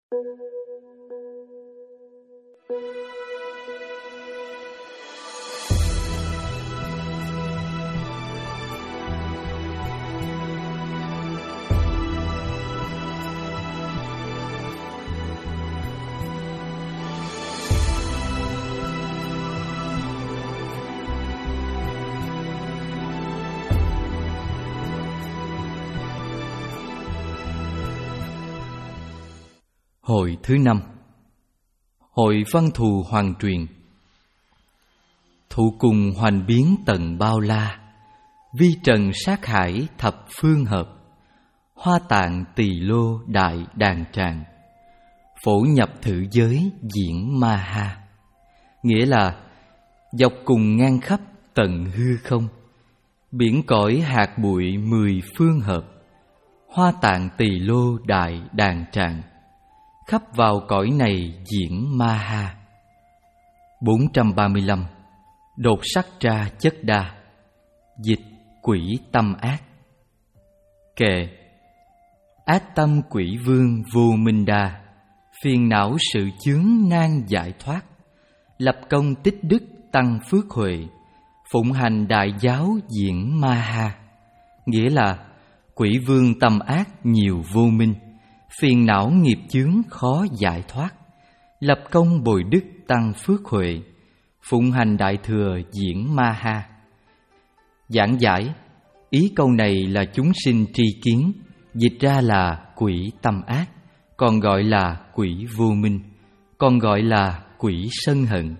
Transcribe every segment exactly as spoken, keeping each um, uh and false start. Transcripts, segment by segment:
Hội thứ năm. Hội văn thù hoàng truyền. Thụ cùng hoành biến tận bao la, vi trần sát hải thập phương hợp. Hoa tạng tỳ lô đại đàn tràng, phổ nhập thử giới diễn ma ha. Nghĩa là dọc cùng ngang khắp tận hư không, biển cõi hạt bụi mười phương hợp. Hoa tạng tỳ lô đại đàn tràng, khắp vào cõi này diễn ma ha. Bốn trăm ba mươi lăm. Đột sắc tra chất đa. Dịch quỷ tâm ác. Kệ. Ác tâm quỷ vương vô minh đa, phiền não sự chướng nan giải thoát. Lập công tích đức tăng phước huệ, phụng hành đại giáo diễn ma ha. Nghĩa là quỷ vương tâm ác nhiều vô minh, phiền não nghiệp chướng khó giải thoát. Lập công bồi đức tăng phước huệ, phụng hành đại thừa diễn ma ha. Giảng giải, ý câu này là chúng sinh tri kiến, dịch ra là quỷ tâm ác, còn gọi là quỷ vô minh, còn gọi là quỷ sân hận.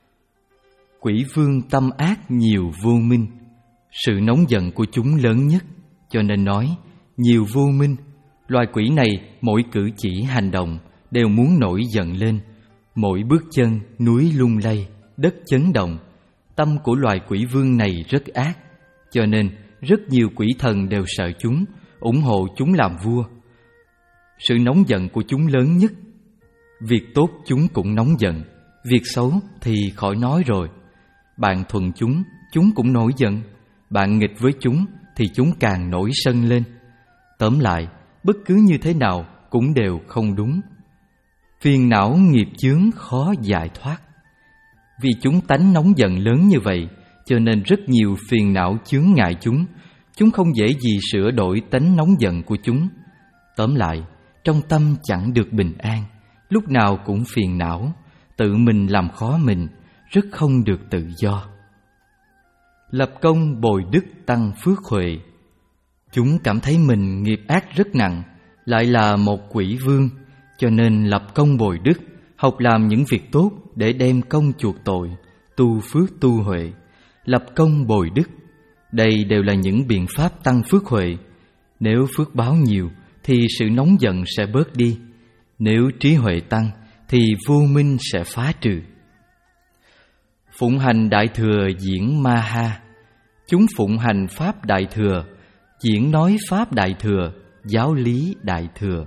Quỷ vương tâm ác nhiều vô minh, sự nóng giận của chúng lớn nhất, cho nên nói nhiều vô minh. Loài quỷ này mỗi cử chỉ hành động đều muốn nổi giận lên, mỗi bước chân núi lung lay, đất chấn động. Tâm của loài quỷ vương này rất ác, cho nên rất nhiều quỷ thần đều sợ chúng, ủng hộ chúng làm vua. Sự nóng giận của chúng lớn nhất. Việc tốt chúng cũng nóng giận, việc xấu thì khỏi nói rồi. Bạn thuần chúng, chúng cũng nổi giận. Bạn nghịch với chúng thì chúng càng nổi sân lên. Tóm lại, bất cứ như thế nào cũng đều không đúng. Phiền não nghiệp chướng khó giải thoát. Vì chúng tánh nóng giận lớn như vậy, cho nên rất nhiều phiền não chướng ngại chúng. Chúng không dễ gì sửa đổi tánh nóng giận của chúng. Tóm lại, trong tâm chẳng được bình an, lúc nào cũng phiền não, tự mình làm khó mình, rất không được tự do. Lập công bồi đức tăng phước huệ. Chúng cảm thấy mình nghiệp ác rất nặng, lại là một quỷ vương, cho nên lập công bồi đức, học làm những việc tốt để đem công chuộc tội, tu phước tu huệ. Lập công bồi đức, đây đều là những biện pháp tăng phước huệ. Nếu phước báo nhiều thì sự nóng giận sẽ bớt đi. Nếu trí huệ tăng thì vô minh sẽ phá trừ. Phụng hành đại thừa diễn ma ha. Chúng phụng hành pháp đại thừa, diễn nói pháp đại thừa, giáo lý đại thừa.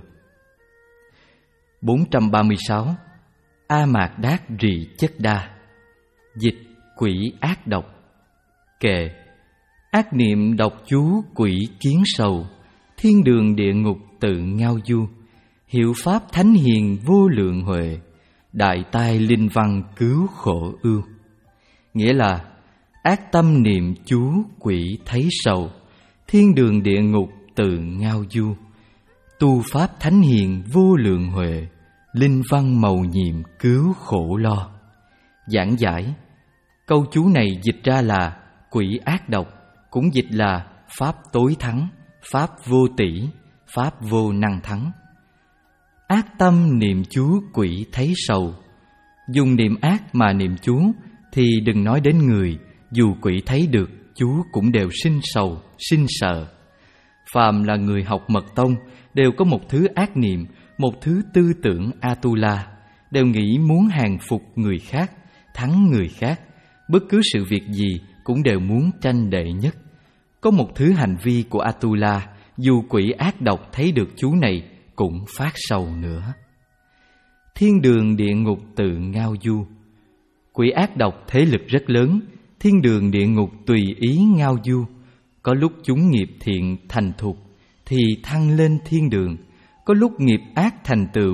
Bốn trăm ba mươi sáu. A mạt đát rì chất đa. Dịch quỷ ác độc. Kệ. Ác niệm độc chú quỷ kiến sầu, thiên đường địa ngục tự ngao du. Hiệu pháp thánh hiền vô lượng huệ, đại tai linh văn cứu khổ ưu. Nghĩa là ác tâm niệm chú quỷ thấy sầu, thiên đường địa ngục tự ngao du. Tu pháp thánh hiền vô lượng huệ, linh văn mầu nhiệm cứu khổ lo. Giảng giải, câu chú này dịch ra là quỷ ác độc, cũng dịch là pháp tối thắng, pháp vô tỷ, pháp vô năng thắng. Ác tâm niệm chú quỷ thấy sầu. Dùng niệm ác mà niệm chú thì đừng nói đến người, dù quỷ thấy được chú cũng đều sinh sầu, sinh sợ. Phàm là người học mật tông đều có một thứ ác niệm, một thứ tư tưởng Atula, đều nghĩ muốn hàng phục người khác, thắng người khác. Bất cứ sự việc gì cũng đều muốn tranh đệ nhất. Có một thứ hành vi của Atula, dù quỷ ác độc thấy được chú này cũng phát sầu nữa. Thiên đường địa ngục tự ngao du. Quỷ ác độc thế lực rất lớn, thiên đường địa ngục tùy ý ngao du. Có lúc chúng nghiệp thiện thành thục thì thăng lên thiên đường, có lúc nghiệp ác thành tựu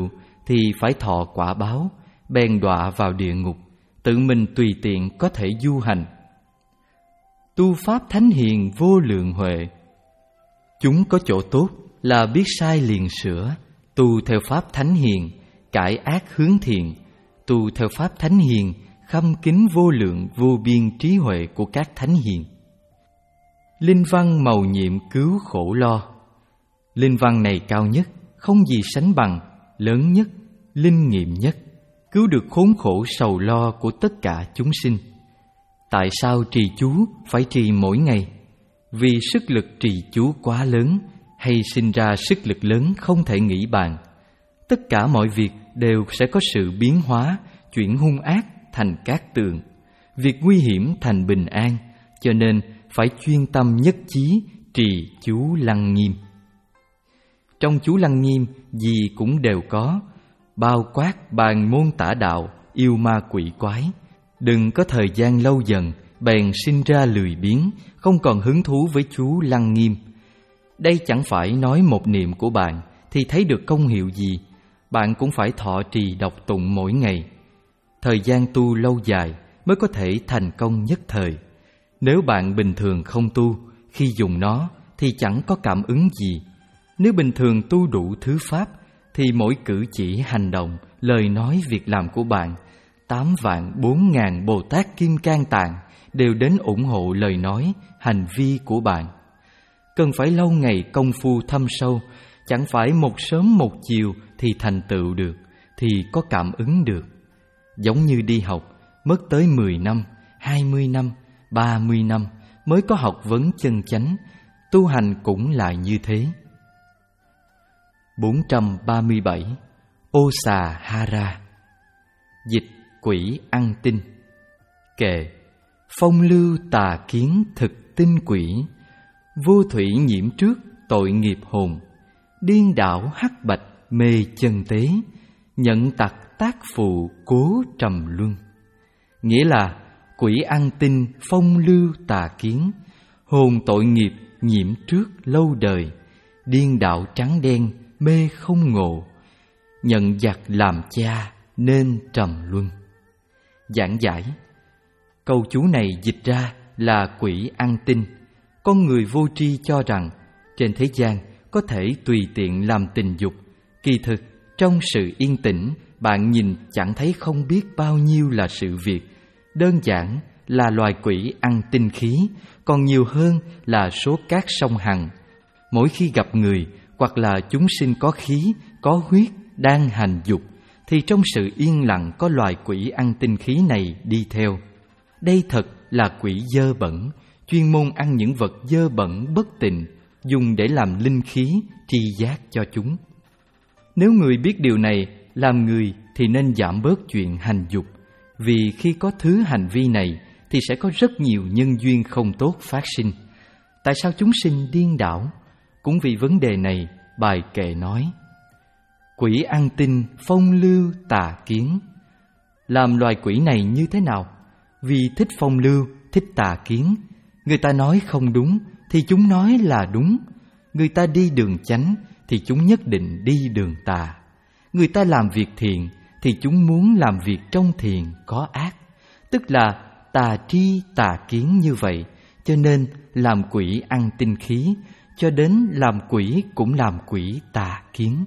thì phải thọ quả báo, bèn đọa vào địa ngục, tự mình tùy tiện có thể du hành. Tu pháp thánh hiền vô lượng huệ. Chúng có chỗ tốt là biết sai liền sửa, tu theo pháp thánh hiền, cải ác hướng thiện. Tu theo pháp thánh hiền, khâm kính vô lượng vô biên trí huệ của các thánh hiền. Linh văn mầu nhiệm cứu khổ lo. Linh văn này cao nhất, không gì sánh bằng, lớn nhất, linh nghiệm nhất, cứu được khốn khổ sầu lo của tất cả chúng sinh. Tại sao trì chú phải trì mỗi ngày? Vì sức lực trì chú quá lớn, hay sinh ra sức lực lớn không thể nghĩ bàn. Tất cả mọi việc đều sẽ có sự biến hóa, chuyển hung ác thành cát tường, việc nguy hiểm thành bình an, cho nên phải chuyên tâm nhất chí trì chú Lăng Nghiêm. Trong chú Lăng Nghiêm gì cũng đều có, bao quát bàn môn tả đạo, yêu ma quỷ quái. Đừng có thời gian lâu dần bèn sinh ra lười biếng, không còn hứng thú với chú Lăng Nghiêm. Đây chẳng phải nói một niệm của bạn thì thấy được công hiệu gì. Bạn cũng phải thọ trì đọc tụng mỗi ngày. Thời gian tu lâu dài mới có thể thành công nhất thời. Nếu bạn bình thường không tu, khi dùng nó thì chẳng có cảm ứng gì. Nếu bình thường tu đủ thứ pháp, thì mỗi cử chỉ hành động, lời nói việc làm của bạn, tám vạn bốn ngàn Bồ Tát Kim Cang Tạng đều đến ủng hộ lời nói, hành vi của bạn. Cần phải lâu ngày công phu thâm sâu, chẳng phải một sớm một chiều thì thành tựu được, thì có cảm ứng được. Giống như đi học, mất tới mười năm, hai mươi năm, ba mươi năm mới có học vấn chân chánh. Tu hành cũng là như thế. bốn trăm ba mươi bảy. Ô xà hara. Dịch quỷ ăn tinh. Kệ: phong lưu tà kiến thực tinh quỷ, vô thủy nhiễm trước tội nghiệp hồn, điên đảo hắc bạch mê chân tế, nhận tặc tác phụ cố trầm luân. Nghĩa là quỷ ăn tinh phong lưu tà kiến, hồn tội nghiệp nhiễm trước lâu đời, điên đạo trắng đen mê không ngộ, nhận giặc làm cha nên trầm luân. Giảng giải: câu chú này dịch ra là quỷ ăn tinh. Con người vô tri cho rằng trên thế gian có thể tùy tiện làm tình dục. Kỳ thực trong sự yên tĩnh, bạn nhìn chẳng thấy không biết bao nhiêu là sự việc. Đơn giản là loài quỷ ăn tinh khí, còn nhiều hơn là số cát sông Hằng. Mỗi khi gặp người hoặc là chúng sinh có khí, có huyết đang hành dục, thì trong sự yên lặng có loài quỷ ăn tinh khí này đi theo. Đây thật là quỷ dơ bẩn, chuyên môn ăn những vật dơ bẩn bất tịnh, dùng để làm linh khí tri giác cho chúng. Nếu người biết điều này, làm người thì nên giảm bớt chuyện hành dục, vì khi có thứ hành vi này thì sẽ có rất nhiều nhân duyên không tốt phát sinh. Tại sao chúng sinh điên đảo? Cũng vì vấn đề này, bài kệ nói: quỷ ăn tinh phong lưu tà kiến. Làm loài quỷ này như thế nào? Vì thích phong lưu, thích tà kiến. Người ta nói không đúng thì chúng nói là đúng. Người ta đi đường chánh thì chúng nhất định đi đường tà. Người ta làm việc thiện thì chúng muốn làm việc trong thiện có ác. Tức là tà tri tà kiến như vậy, cho nên làm quỷ ăn tinh khí, cho đến làm quỷ cũng làm quỷ tà kiến.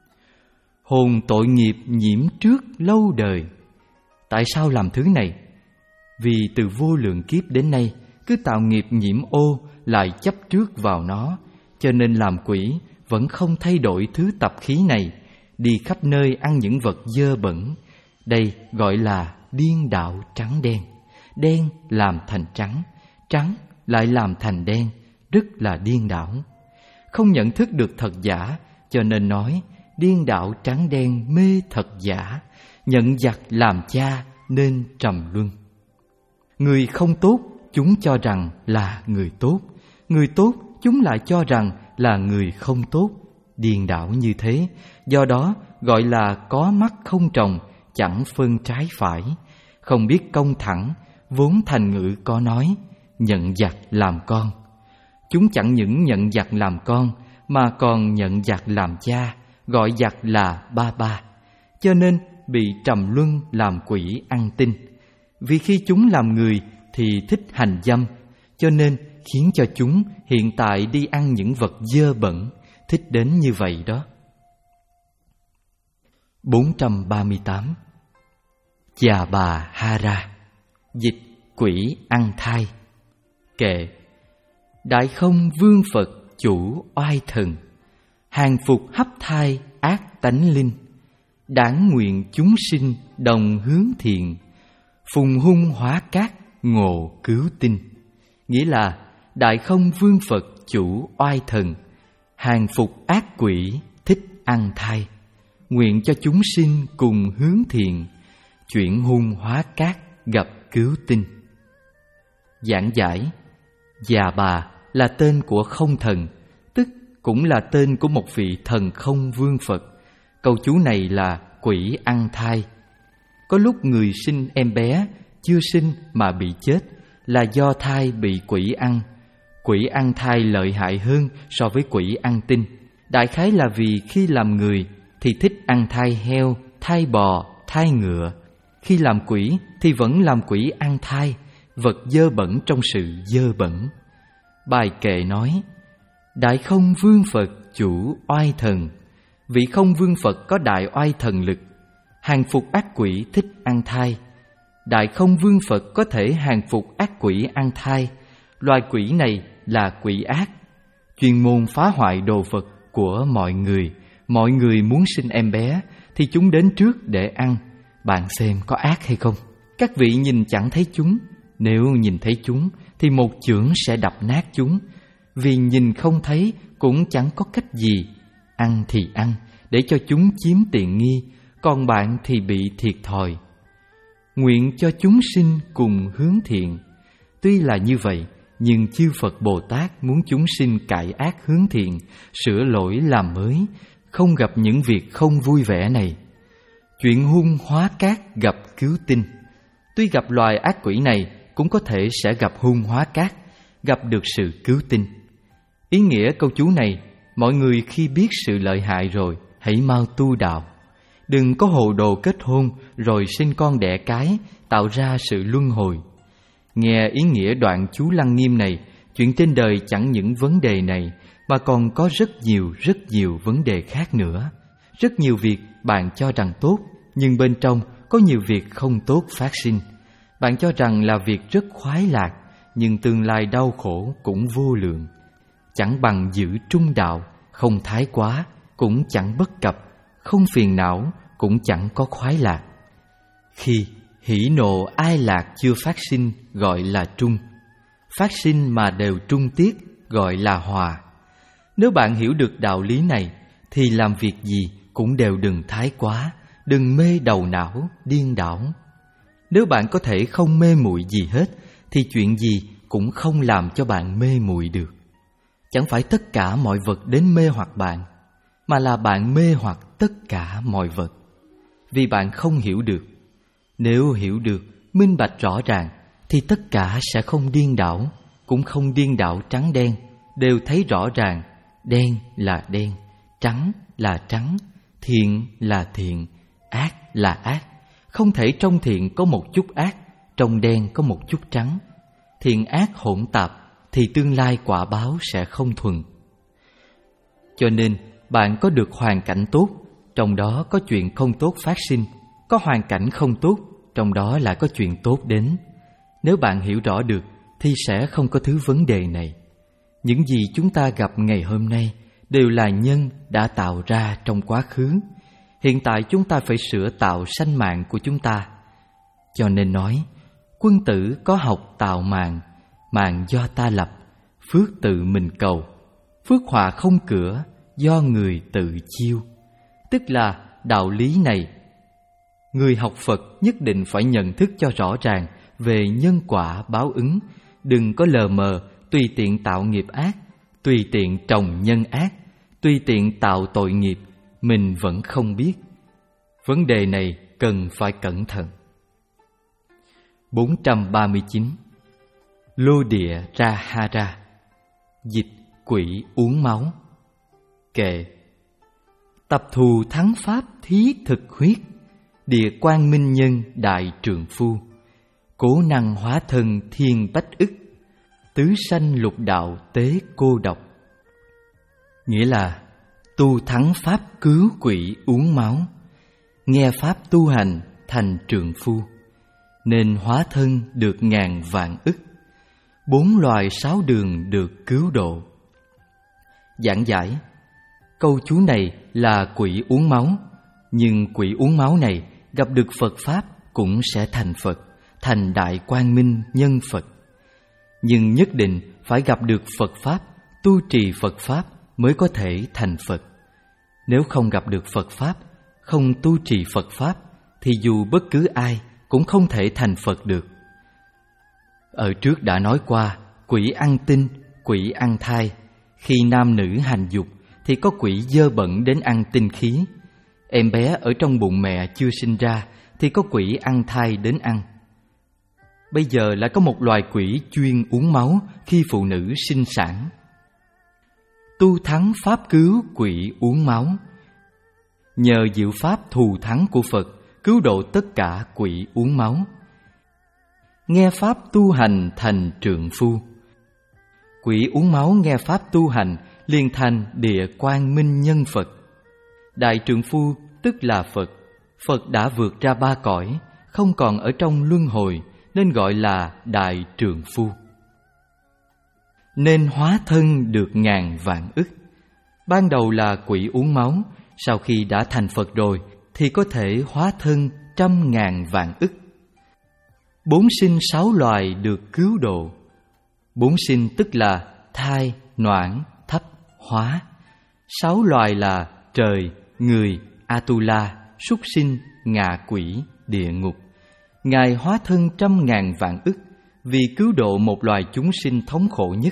Hồn tội nghiệp nhiễm trước lâu đời. Tại sao làm thứ này? Vì từ vô lượng kiếp đến nay cứ tạo nghiệp nhiễm ô, lại chấp trước vào nó, cho nên làm quỷ vẫn không thay đổi thứ tập khí này, đi khắp nơi ăn những vật dơ bẩn. Đây gọi là điên đạo trắng đen. Đen làm thành trắng, trắng lại làm thành đen, rất là điên đảo. Không nhận thức được thật giả, cho nên nói điên đạo trắng đen mê thật giả, nhận giặc làm cha nên trầm luân. Người không tốt chúng cho rằng là người tốt, người tốt chúng lại cho rằng là người không tốt. Điên đảo như thế, do đó gọi là có mắt không tròng, chẳng phân trái phải, không biết công thẳng. Vốn thành ngữ có nói nhận giặc làm con. Chúng chẳng những nhận giặc làm con, mà còn nhận giặc làm cha, gọi giặc là ba ba. cho nên bị trầm luân làm quỷ ăn tinh. Vì khi chúng làm người thì thích hành dâm, cho nên khiến cho chúng hiện tại đi ăn những vật dơ bẩn, thích đến như vậy đó. bốn trăm ba mươi tám. Già bà Hara, dịch quỷ ăn thai. Kệ: Đại không vương Phật chủ oai thần, hàng phục hấp thai ác tánh linh, đảng nguyện chúng sinh đồng hướng thiện, phùng hung hóa cát ngộ cứu tinh. Nghĩa là Đại không vương Phật chủ oai thần, hàng phục ác quỷ thích ăn thai, nguyện cho chúng sinh cùng hướng thiện, chuyển hung hóa cát gặp cứu tinh. Giảng giải: Già bà là tên của không thần, tức cũng là tên của một vị thần không vương Phật. Câu chú này là quỷ ăn thai. Có lúc người sinh em bé chưa sinh mà bị chết là do thai bị quỷ ăn. Quỷ ăn thai lợi hại hơn so với quỷ ăn tinh. Đại khái là vì khi làm người thì thích ăn thai heo, thai bò, thai ngựa. Khi làm quỷ thì vẫn làm quỷ ăn thai, vật dơ bẩn trong sự dơ bẩn. Bài kệ nói: Đại không vương Phật chủ oai thần, vị không vương Phật có đại oai thần lực, hàng phục ác quỷ thích ăn thai. Đại không vương Phật có thể hàng phục ác quỷ ăn thai. Loài quỷ này là quỷ ác, chuyên môn phá hoại đồ vật của mọi người. Mọi người muốn sinh em bé thì chúng đến trước để ăn. Bạn xem có ác hay không? Các vị nhìn chẳng thấy chúng. Nếu nhìn thấy chúng thì một chưởng sẽ đập nát chúng. Vì nhìn không thấy cũng chẳng có cách gì. Ăn thì ăn để cho chúng chiếm tiện nghi, còn bạn thì bị thiệt thòi. Nguyện cho chúng sinh cùng hướng thiện. Tuy là như vậy, nhưng chư Phật Bồ Tát muốn chúng sinh cải ác hướng thiện, sửa lỗi làm mới, không gặp những việc không vui vẻ này. Chuyện hung hóa cát gặp cứu tinh. Tuy gặp loài ác quỷ này, cũng có thể sẽ gặp hung hóa cát, gặp được sự cứu tinh. Ý nghĩa câu chú này, mọi người khi biết sự lợi hại rồi, hãy mau tu đạo. Đừng có hồ đồ kết hôn rồi sinh con đẻ cái, tạo ra sự luân hồi. Nghe ý nghĩa đoạn chú Lăng Nghiêm này, chuyện trên đời chẳng những vấn đề này, mà còn có rất nhiều, rất nhiều vấn đề khác nữa. Rất nhiều việc bạn cho rằng tốt, nhưng bên trong có nhiều việc không tốt phát sinh. Bạn cho rằng là việc rất khoái lạc, nhưng tương lai đau khổ cũng vô lượng. Chẳng bằng giữ trung đạo, không thái quá, cũng chẳng bất cập, không phiền não, cũng chẳng có khoái lạc. Khi hỉ nộ ai lạc chưa phát sinh gọi là trung, phát sinh mà đều trung tiết gọi là hòa. Nếu bạn hiểu được đạo lý này thì làm việc gì cũng đều đừng thái quá, đừng mê đầu não, điên đảo. Nếu bạn có thể không mê muội gì hết thì chuyện gì cũng không làm cho bạn mê muội được. Chẳng phải tất cả mọi vật đến mê hoặc bạn, mà là bạn mê hoặc tất cả mọi vật. Vì bạn không hiểu được. Nếu hiểu được, minh bạch rõ ràng thì tất cả sẽ không điên đảo, cũng không điên đảo trắng đen, đều thấy rõ ràng. Đen là đen, trắng là trắng, thiện là thiện, ác là ác. Không thể trong thiện có một chút ác, trong đen có một chút trắng. Thiện ác hỗn tạp thì tương lai quả báo sẽ không thuần. Cho nên bạn có được hoàn cảnh tốt, trong đó có chuyện không tốt phát sinh. Có hoàn cảnh không tốt, trong đó lại có chuyện tốt đến. Nếu bạn hiểu rõ được thì sẽ không có thứ vấn đề này. Những gì chúng ta gặp ngày hôm nay đều là nhân đã tạo ra trong quá khứ. Hiện tại chúng ta phải sửa tạo sanh mạng của chúng ta. Cho nên nói, quân tử có học tạo mạng, mạng do ta lập, phước tự mình cầu. Phước họa không cửa, do người tự chiêu. Tức là đạo lý này, người học Phật nhất định phải nhận thức cho rõ ràng về nhân quả báo ứng. Đừng có lờ mờ, tùy tiện tạo nghiệp ác, tùy tiện trồng nhân ác, tùy tiện tạo tội nghiệp, mình vẫn không biết. Vấn đề này cần phải cẩn thận. bốn trăm ba mươi chín. Lô địa ra hara, dịch quỷ uống máu. Kệ: Tập thù thắng pháp thí thực huyết, địa quang minh nhân đại trượng phu. Cố năng hóa thân thiên bách ức, tứ sanh lục đạo tế cô độc. Nghĩa là tu thắng pháp cứu quỷ uống máu, nghe pháp tu hành thành trượng phu, nên hóa thân được ngàn vạn ức, bốn loài sáu đường được cứu độ. Giảng giải: câu chú này là quỷ uống máu, nhưng quỷ uống máu này gặp được Phật Pháp cũng sẽ thành Phật, thành đại quang minh nhân Phật. Nhưng nhất định phải gặp được Phật Pháp, tu trì Phật Pháp mới có thể thành Phật. Nếu không gặp được Phật Pháp, không tu trì Phật Pháp, thì dù bất cứ ai cũng không thể thành Phật được. Ở trước đã nói qua, quỷ ăn tinh, quỷ ăn thai. Khi nam nữ hành dục thì có quỷ dơ bẩn đến ăn tinh khí. Em bé ở trong bụng mẹ chưa sinh ra thì có quỷ ăn thai đến ăn. Bây giờ lại có một loài quỷ chuyên uống máu khi phụ nữ sinh sản. Tu thắng pháp cứu quỷ uống máu. Nhờ diệu pháp thù thắng của Phật cứu độ tất cả quỷ uống máu. Nghe pháp tu hành thành trượng phu. Quỷ uống máu nghe pháp tu hành liền thành địa quang minh nhân Phật. Đại trượng phu tức là Phật. Phật đã vượt ra ba cõi, không còn ở trong luân hồi, nên gọi là đại trượng phu. Nên hóa thân được ngàn vạn ức. Ban đầu là quỷ uống máu, sau khi đã thành Phật rồi thì có thể hóa thân trăm ngàn vạn ức. Bốn sinh sáu loài được cứu độ. Bốn sinh tức là thai, noãn, thấp, hóa. Sáu loài là trời, người, Atula, súc sinh, ngạ quỷ, địa ngục. Ngài hóa thân trăm ngàn vạn ức vì cứu độ một loài chúng sinh thống khổ nhất.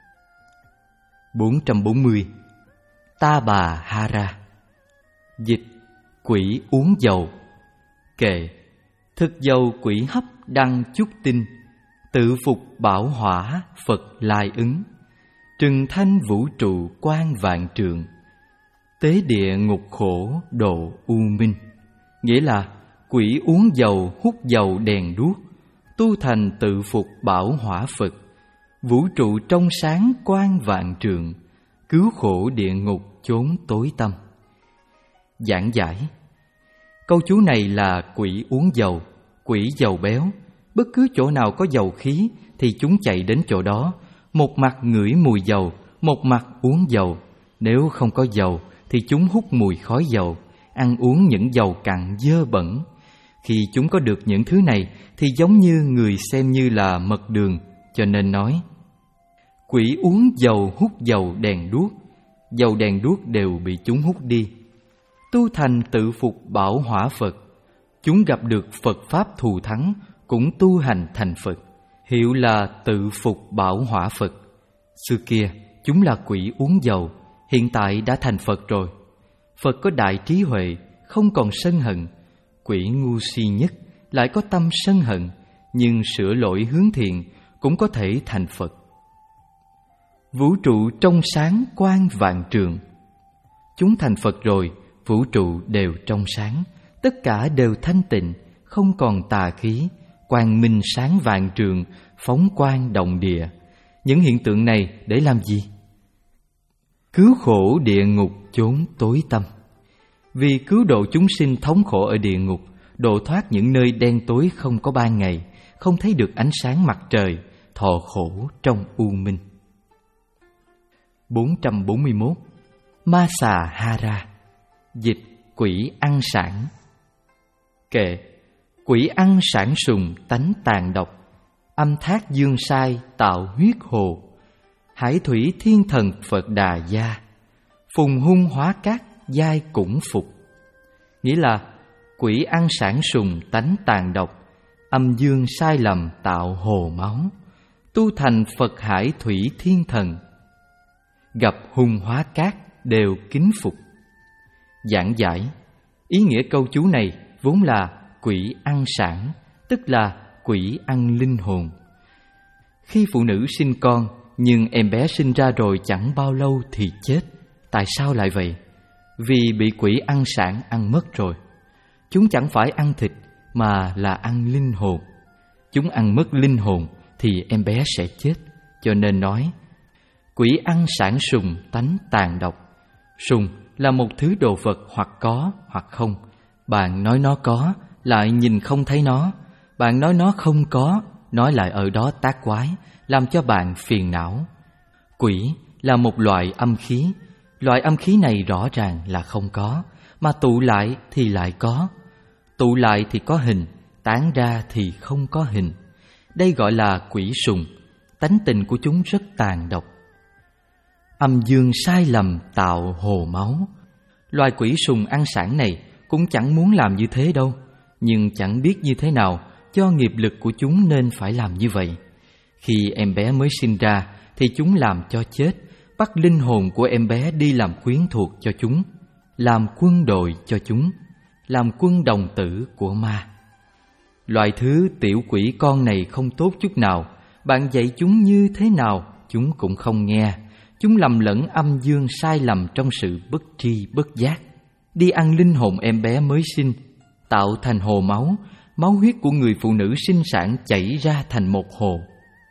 bốn trăm bốn mươi. Ta bà Hara. Dịch: quỷ uống dầu. Kệ: thực dầu quỷ hấp đăng chúc tinh, tự phục bảo hỏa Phật lai ứng, trừng thanh vũ trụ quan vạn trượng, tế địa ngục khổ độ u minh. Nghĩa là quỷ uống dầu hút dầu đèn đuốc, tu thành tự phục bảo hỏa Phật, vũ trụ trong sáng quan vạn trượng, cứu khổ địa ngục chốn tối tăm. Giảng giải: câu chú này là quỷ uống dầu, quỷ dầu béo. Bất cứ chỗ nào có dầu khí thì chúng chạy đến chỗ đó, một mặt ngửi mùi dầu, một mặt uống dầu. Nếu không có dầu thì chúng hút mùi khói dầu, ăn uống những dầu cặn dơ bẩn. Khi chúng có được những thứ này thì giống như người xem như là mật đường, cho nên nói: quỷ uống dầu hút dầu đèn đuốc, dầu đèn đuốc đều bị chúng hút đi. Tu thành tự phục bảo hỏa Phật, chúng gặp được Phật Pháp thù thắng cũng tu hành thành Phật, hiệu là tự phục bảo hỏa Phật. Xưa kia chúng là quỷ uống dầu, hiện tại đã thành Phật rồi. Phật có đại trí huệ, không còn sân hận. Quỷ ngu si nhất lại có tâm sân hận, nhưng sửa lỗi hướng thiện cũng có thể thành Phật. Vũ trụ trong sáng quang vạn trượng. Chúng thành Phật rồi, vũ trụ đều trong sáng, tất cả đều thanh tịnh, không còn tà khí, quang minh sáng vạn trượng, phóng quang động địa. Những hiện tượng này để làm gì? Cứu khổ địa ngục chốn tối tăm. Vì cứu độ chúng sinh thống khổ ở địa ngục, độ thoát những nơi đen tối không có ban ngày, không thấy được ánh sáng mặt trời, thọ khổ trong u minh. bốn trăm bốn mươi mốt. Ma xà Hara. Dịch: quỷ ăn sản. Kệ: quỷ ăn sản sùng tánh tàn độc, âm thác dương sai tạo huyết hồ, hải thủy thiên thần Phật Đà Gia, phùng hung hóa cát giai cũng phục. Nghĩa là quỷ ăn sản sùng tánh tàn độc, âm dương sai lầm tạo hồ máu, tu thành Phật hải thủy thiên thần, gặp hung hóa cát đều kính phục. Giảng giải: ý nghĩa câu chú này vốn là quỷ ăn sản, tức là quỷ ăn linh hồn. Khi phụ nữ sinh con, nhưng em bé sinh ra rồi chẳng bao lâu thì chết. Tại sao lại vậy? vì bị quỷ ăn sản ăn mất rồi. Chúng chẳng phải ăn thịt mà là ăn linh hồn. Chúng ăn mất linh hồn thì em bé sẽ chết. Cho nên nói, quỷ ăn sản sùng tánh tàn độc. Sùng là một thứ đồ vật hoặc có hoặc không. Bạn nói nó có, lại nhìn không thấy nó. Bạn nói nó không có, nói lại ở đó tác quái, làm cho bạn phiền não. Quỷ là một loại âm khí. Loại âm khí này rõ ràng là không có, mà tụ lại thì lại có. Tụ lại thì có hình, tán ra thì không có hình. Đây gọi là quỷ sùng. Tánh tình của chúng rất tàn độc. Âm dương sai lầm tạo hồ máu. Loài quỷ sùng ăn sản này cũng chẳng muốn làm như thế đâu, nhưng chẳng biết như thế nào, do nghiệp lực của chúng nên phải làm như vậy. Khi em bé mới sinh ra thì chúng làm cho chết, bắt linh hồn của em bé đi làm quyến thuộc cho chúng, làm quân đội cho chúng, làm quân đồng tử của ma. Loại thứ tiểu quỷ con này không tốt chút nào. Bạn dạy chúng như thế nào, chúng cũng không nghe. Chúng lầm lẫn âm dương sai lầm trong sự bất tri bất giác, đi ăn linh hồn em bé mới sinh, tạo thành hồ máu. Máu huyết của người phụ nữ sinh sản chảy ra thành một hồ.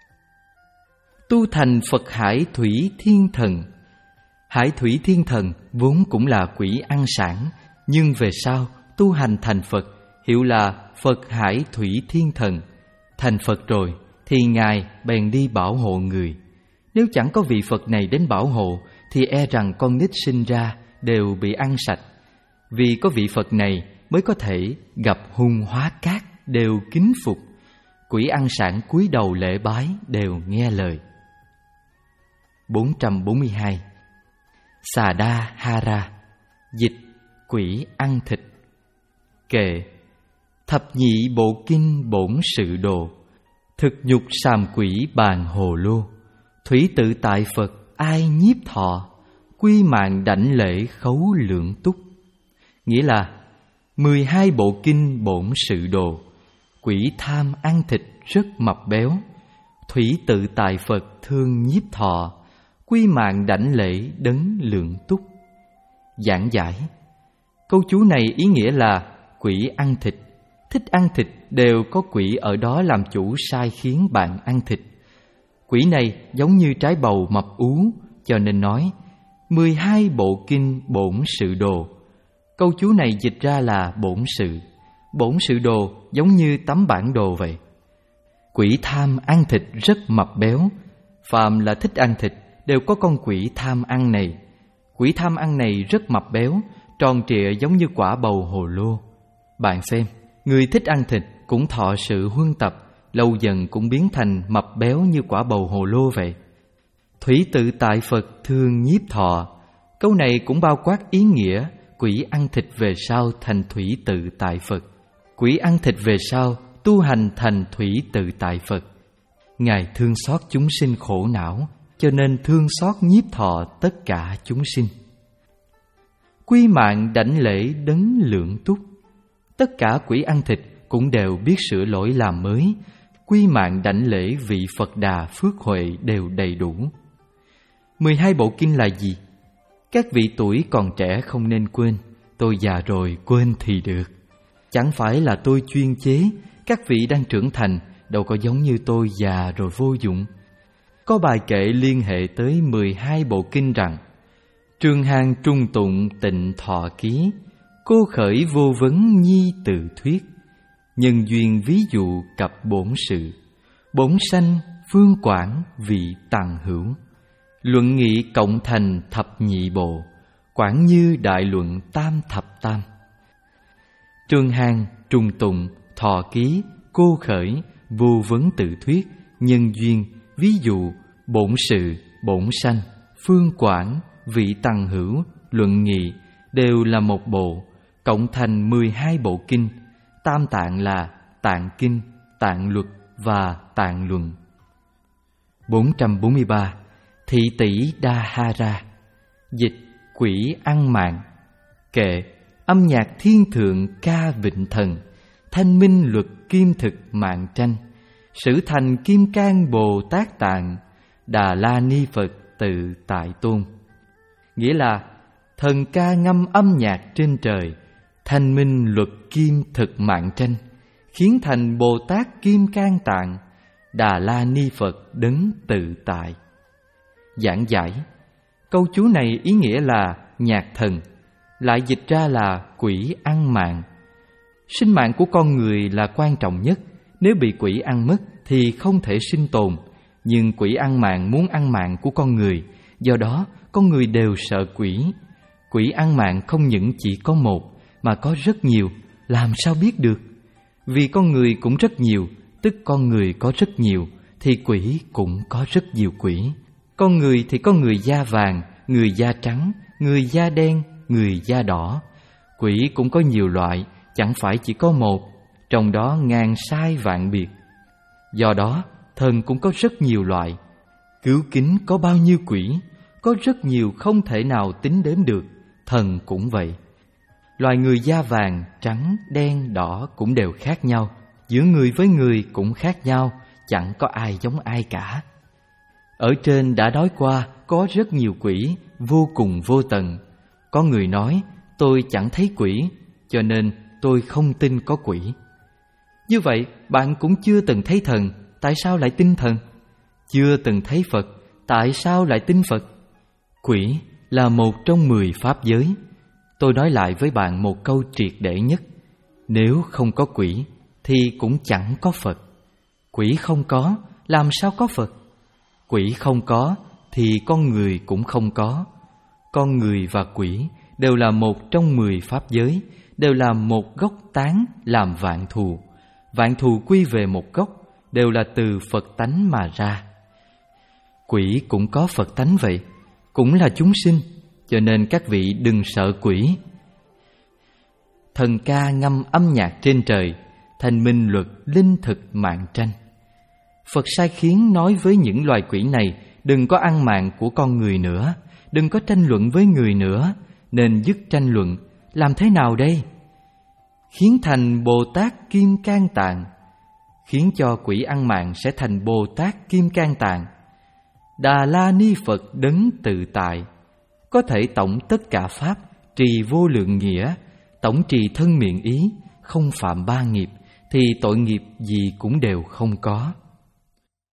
Tu thành Phật Hải Thủy Thiên Thần. Hải Thủy Thiên Thần vốn cũng là quỷ ăn sản, nhưng về sau tu hành thành Phật, hiệu là Phật Hải Thủy Thiên Thần. Thành Phật rồi thì Ngài bèn đi bảo hộ người. Nếu chẳng có vị Phật này đến bảo hộ thì e rằng con nít sinh ra đều bị ăn sạch. Vì có vị Phật này mới có thể gặp hung hóa cát đều kính phục. Quỷ ăn sản cúi đầu lễ bái đều nghe lời. bốn trăm bốn mươi hai. Xà Đa Hara. Dịch: quỷ ăn thịt. Kệ: thập nhị bộ kinh bổn sự đồ, thực nhục sàm quỷ bàn hồ lô. Thủy tự tại Phật ai nhiếp thọ, quy mạng đảnh lễ khấu lượng túc. Nghĩa là mười hai bộ kinh bổn sự đồ, quỷ tham ăn thịt rất mập béo. Thủy tự tại Phật thương nhiếp thọ, quy mạng đảnh lễ đấng lượng túc. Giảng giải: câu chú này ý nghĩa là quỷ ăn thịt, thích ăn thịt đều có quỷ ở đó làm chủ sai khiến bạn ăn thịt. Quỷ này giống như trái bầu mập ú, cho nên nói mười hai bộ kinh bổn sự đồ. Câu chú này dịch ra là bổn sự. Bổn sự đồ giống như tấm bản đồ vậy. Quỷ tham ăn thịt rất mập béo. Phàm là thích ăn thịt đều có con quỷ tham ăn này. Quỷ tham ăn này rất mập béo, tròn trịa giống như quả bầu hồ lô. Bạn xem, người thích ăn thịt cũng thọ sự huân tập, lâu dần cũng biến thành mập béo như quả bầu hồ lô vậy. Thủy tự tại Phật thương nhiếp thọ. Câu này cũng bao quát ý nghĩa quỷ ăn thịt về sau thành thủy tự tại Phật. Quỷ ăn thịt về sau tu hành thành thủy tự tại Phật. Ngài thương xót chúng sinh khổ não, cho nên thương xót nhiếp thọ tất cả chúng sinh. Quy mạng đảnh lễ đấng lượng túc. Tất cả quỷ ăn thịt cũng đều biết sửa lỗi làm mới. Quy mạng đảnh lễ vị Phật Đà phước huệ đều đầy đủ. Mười hai bộ kinh là gì? Các vị tuổi còn trẻ không nên quên. Tôi già rồi quên thì được. Chẳng phải là tôi chuyên chế. Các vị đang trưởng thành đâu có giống như tôi già rồi vô dụng. Có bài kệ liên hệ tới mười hai bộ kinh rằng: Trương Hang trung tụng tịnh thọ ký, cô khởi vô vấn nhi tự thuyết. Nhân duyên ví dụ cập bổn sự, bổn sanh phương quản vị tằng hữu. Luận nghị cộng thành thập nhị bộ, quản như đại luận tam thập tam. Trương Hang trung tụng thọ ký, cô khởi vô vấn tự thuyết, nhân duyên ví dụ bổn sự bổn sanh phương quản vị tằng hữu, luận nghị đều là một bộ, cộng thành mười hai bộ kinh. Tam tạng là tạng kinh, tạng luật và tạng luận. bốn trăm bốn mươi ba. Thị tỷ đa ha ra. Dịch: quỷ ăn mạng. Kệ: âm nhạc thiên thượng ca vịnh thần, thanh minh luật kim thực mạng tranh. Sử thành kim cang Bồ Tát Tạng, Đà La Ni Phật tự tại tôn. Nghĩa là Thần ca ngâm âm nhạc trên trời, thanh minh luật kim thực mạng tranh, khiến thành Bồ Tát Kim Cang Tạng, Đà La Ni Phật đấng tự tại. Giảng giải: câu chú này ý nghĩa là nhạc thần, lại dịch ra là quỷ ăn mạng. Sinh mạng của con người là quan trọng nhất, nếu bị quỷ ăn mất thì không thể sinh tồn. Nhưng quỷ ăn mạng muốn ăn mạng của con người, do đó con người đều sợ quỷ. Quỷ ăn mạng không những chỉ có một, mà có rất nhiều, làm sao biết được? Vì con người cũng rất nhiều, tức con người có rất nhiều, thì quỷ cũng có rất nhiều quỷ. Con người thì có người da vàng, người da trắng, người da đen, người da đỏ. Quỷ cũng có nhiều loại, chẳng phải chỉ có một, trong đó ngàn sai vạn biệt. Do đó, thần cũng có rất nhiều loại. Cứu kính có bao nhiêu quỷ, có rất nhiều không thể nào tính đếm được, thần cũng vậy. Loài người da vàng, trắng, đen, đỏ cũng đều khác nhau, giữa người với người cũng khác nhau, chẳng có ai giống ai cả. Ở trên đã nói qua, có rất nhiều quỷ, vô cùng vô tận. Có người nói, tôi chẳng thấy quỷ, cho nên tôi không tin có quỷ. Như vậy, bạn cũng chưa từng thấy thần, tại sao lại tin thần? Chưa từng thấy Phật, tại sao lại tin Phật? Quỷ là một trong mười pháp giới. Tôi nói lại với bạn một câu triệt để nhất: nếu không có quỷ thì cũng chẳng có Phật. Quỷ không có, làm sao có Phật? Quỷ không có thì con người cũng không có. Con người và quỷ đều là một trong mười pháp giới, đều là một gốc tán làm vạn thù. Vạn thù quy về một gốc, đều là từ Phật tánh mà ra. Quỷ cũng có Phật tánh vậy, cũng là chúng sinh, cho nên các vị đừng sợ quỷ. Thần ca ngâm âm nhạc trên trời, thanh minh luật linh thực mạng tranh. Phật sai khiến nói với những loài quỷ này đừng có ăn mạng của con người nữa, đừng có tranh luận với người nữa, nên dứt tranh luận. Làm thế nào đây? Khiến thành Bồ Tát Kim Cang Tạng. Khiến cho quỷ ăn mạng sẽ thành Bồ Tát Kim Cang Tạng. Đà La Ni Phật đấng tự tại, có thể tổng tất cả pháp, trì vô lượng nghĩa, tổng trì thân miệng ý, không phạm ba nghiệp, thì tội nghiệp gì cũng đều không có.